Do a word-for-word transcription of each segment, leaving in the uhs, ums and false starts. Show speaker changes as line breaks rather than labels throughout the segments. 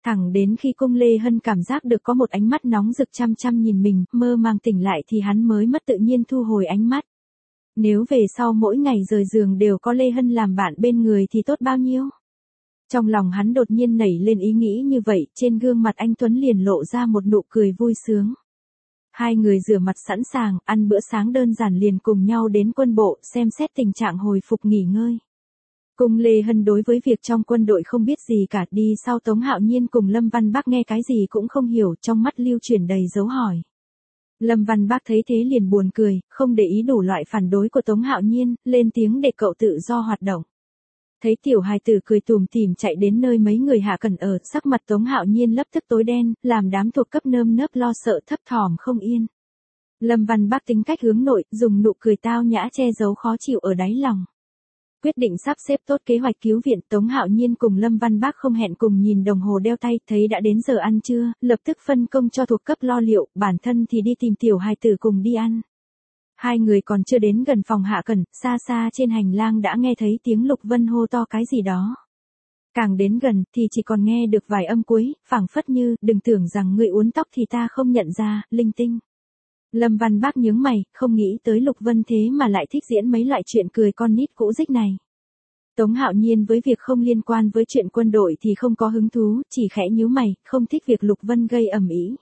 Thẳng đến khi Cung Lê Hân cảm giác được có một ánh mắt nóng rực chăm chăm nhìn mình, mơ màng tỉnh lại thì hắn mới mất tự nhiên thu hồi ánh mắt. Nếu về sau mỗi ngày rời giường đều có Lê Hân làm bạn bên người thì tốt bao nhiêu. Trong lòng hắn đột nhiên nảy lên ý nghĩ như vậy, trên gương mặt anh Tuấn liền lộ ra một nụ cười vui sướng. Hai người rửa mặt sẵn sàng, ăn bữa sáng đơn giản liền cùng nhau đến quân bộ, xem xét tình trạng hồi phục nghỉ ngơi. Cung Lê Hân đối với việc trong quân đội không biết gì cả, đi sau Tống Hạo Nhiên cùng Lâm Văn Bác nghe cái gì cũng không hiểu, trong mắt lưu chuyển đầy dấu hỏi. Lâm Văn Bác thấy thế liền buồn cười, không để ý đủ loại phản đối của Tống Hạo Nhiên, lên tiếng để cậu tự do hoạt động. Thấy tiểu hài tử cười tùm tìm chạy đến nơi mấy người Hạ Cẩn ở, sắc mặt Tống Hạo Nhiên lập tức tối đen, làm đám thuộc cấp nơm nớp lo sợ thấp thỏm không yên. Lâm Văn Bác tính cách hướng nội, dùng nụ cười tao nhã che giấu khó chịu ở đáy lòng. Quyết định sắp xếp tốt kế hoạch cứu viện, Tống Hạo Nhiên cùng Lâm Văn Bác không hẹn cùng nhìn đồng hồ đeo tay, thấy đã đến giờ ăn trưa, lập tức phân công cho thuộc cấp lo liệu, bản thân thì đi tìm tiểu hài tử cùng đi ăn. Hai người còn chưa đến gần phòng Hạ Cẩn, xa xa trên hành lang đã nghe thấy tiếng Lục Vân hô to cái gì đó. Càng đến gần thì chỉ còn nghe được vài âm cuối, phảng phất như, đừng tưởng rằng người uốn tóc thì ta không nhận ra, linh tinh. Lâm Văn Bác nhướng mày, không nghĩ tới Lục Vân thế mà lại thích diễn mấy loại chuyện cười con nít cũ rích này. Tống Hạo Nhiên với việc không liên quan với chuyện quân đội thì không có hứng thú, chỉ khẽ nhíu mày, không thích việc Lục Vân gây ầm ĩ.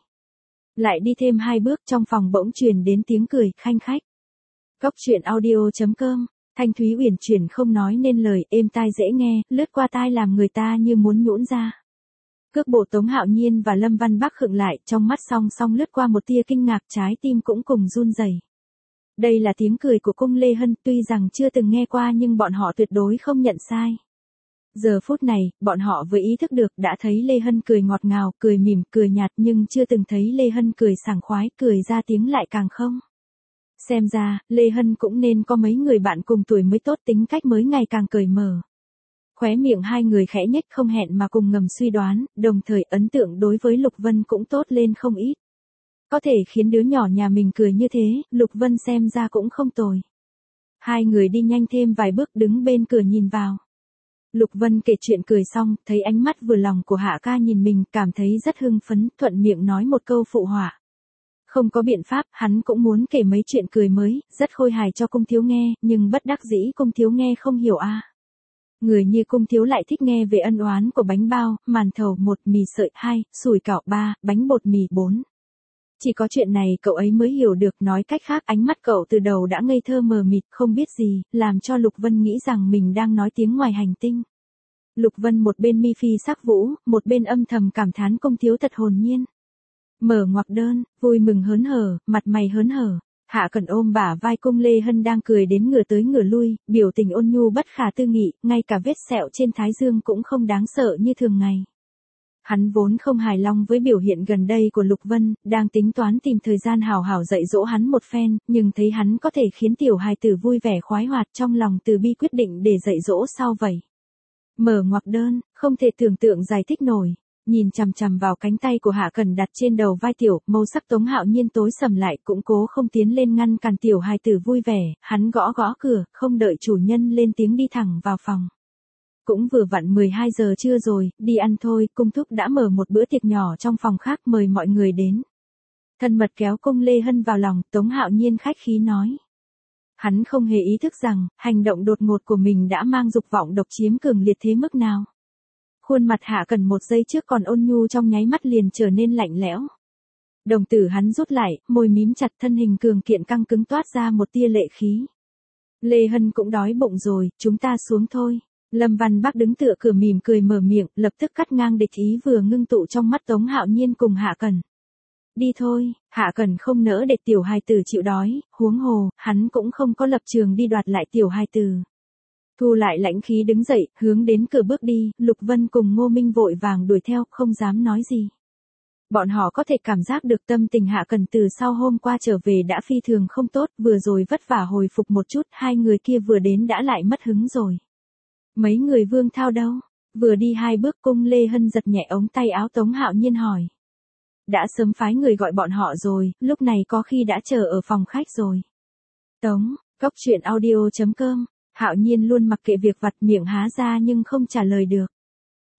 Lại đi thêm hai bước trong phòng bỗng truyền đến tiếng cười, khanh khách. Cóc truyện audio chấm com, Thanh Thúy uyển chuyển không nói nên lời, êm tai dễ nghe, lướt qua tai làm người ta như muốn nhũn ra. Cước bộ Tống Hạo Nhiên và Lâm Văn Bác khựng lại, trong mắt song song lướt qua một tia kinh ngạc, trái tim cũng cùng run rẩy. Đây là tiếng cười của Cung Lê Hân, tuy rằng chưa từng nghe qua nhưng bọn họ tuyệt đối không nhận sai. Giờ phút này, bọn họ vừa ý thức được đã thấy Lê Hân cười ngọt ngào, cười mỉm, cười nhạt nhưng chưa từng thấy Lê Hân cười sảng khoái, cười ra tiếng lại càng không. Xem ra, Lê Hân cũng nên có mấy người bạn cùng tuổi mới tốt, tính cách mới ngày càng cởi mở. Khóe miệng hai người khẽ nhếch không hẹn mà cùng ngầm suy đoán, đồng thời ấn tượng đối với Lục Vân cũng tốt lên không ít. Có thể khiến đứa nhỏ nhà mình cười như thế, Lục Vân xem ra cũng không tồi. Hai người đi nhanh thêm vài bước đứng bên cửa nhìn vào. Lục Vân kể chuyện cười xong, thấy ánh mắt vừa lòng của Hạ ca nhìn mình, cảm thấy rất hưng phấn, thuận miệng nói một câu phụ họa. Không có biện pháp, hắn cũng muốn kể mấy chuyện cười mới, rất khôi hài cho Cung thiếu nghe, nhưng bất đắc dĩ Cung thiếu nghe không hiểu a. À. Người như Cung thiếu lại thích nghe về ân oán của bánh bao, màn thầu một, mì sợi hai, sủi cảo ba, bánh bột mì bốn. Chỉ có chuyện này cậu ấy mới hiểu được, nói cách khác ánh mắt cậu từ đầu đã ngây thơ mờ mịt không biết gì, làm cho Lục Vân nghĩ rằng mình đang nói tiếng ngoài hành tinh. Lục Vân một bên mi phi sắc vũ, một bên âm thầm cảm thán Cung thiếu thật hồn nhiên. Mở ngoặc đơn, vui mừng hớn hở, mặt mày hớn hở. Hạ Cẩn ôm bả vai Cung Lê Hân đang cười đến ngửa tới ngửa lui, biểu tình ôn nhu bất khả tư nghị, ngay cả vết sẹo trên thái dương cũng không đáng sợ như thường ngày. Hắn vốn không hài lòng với biểu hiện gần đây của Lục Vân, đang tính toán tìm thời gian hào hảo dạy dỗ hắn một phen, nhưng thấy hắn có thể khiến tiểu hài tử vui vẻ khoái hoạt, trong lòng từ bi quyết định để dạy dỗ sau vậy. Mở ngoặc đơn, không thể tưởng tượng giải thích nổi. Nhìn chằm chằm vào cánh tay của Hạ Cẩn đặt trên đầu vai tiểu, màu sắc Tống Hạo Nhiên tối sầm lại, cũng cố không tiến lên ngăn cản tiểu hài tử vui vẻ, hắn gõ gõ cửa, không đợi chủ nhân lên tiếng đi thẳng vào phòng. Cũng vừa vặn mười hai giờ trưa rồi, đi ăn thôi, Cung thúc đã mở một bữa tiệc nhỏ trong phòng khác mời mọi người đến. Thân mật kéo Cung Lê Hân vào lòng, Tống Hạo Nhiên khách khí nói. Hắn không hề ý thức rằng, hành động đột ngột của mình đã mang dục vọng độc chiếm cường liệt thế mức nào. Khuôn mặt Hạ Cẩn một giây trước còn ôn nhu trong nháy mắt liền trở nên lạnh lẽo. Đồng tử hắn rút lại, môi mím chặt, thân hình cường kiện căng cứng toát ra một tia lệ khí. Lê Hân cũng đói bụng rồi, chúng ta xuống thôi. Lâm Văn Bác đứng tựa cửa mỉm cười mở miệng, lập tức cắt ngang địch ý vừa ngưng tụ trong mắt Tống Hạo Nhiên cùng Hạ Cẩn. Đi thôi, Hạ Cẩn không nỡ để tiểu hài tử chịu đói, huống hồ, hắn cũng không có lập trường đi đoạt lại tiểu hài tử. Thu lại lãnh khí đứng dậy, hướng đến cửa bước đi, Lục Vân cùng Ngô Minh vội vàng đuổi theo, không dám nói gì. Bọn họ có thể cảm giác được tâm tình Hạ Cẩn từ sau hôm qua trở về đã phi thường không tốt, vừa rồi vất vả hồi phục một chút, hai người kia vừa đến đã lại mất hứng rồi. Mấy người Vương Thao đâu? Vừa đi hai bước Cung Lê Hân giật nhẹ ống tay áo Tống Hạo Nhiên hỏi. Đã sớm phái người gọi bọn họ rồi, lúc này có khi đã chờ ở phòng khách rồi. Tống, cóc truyện audio chấm com, Hạo Nhiên luôn mặc kệ việc vặt miệng há ra nhưng không trả lời được.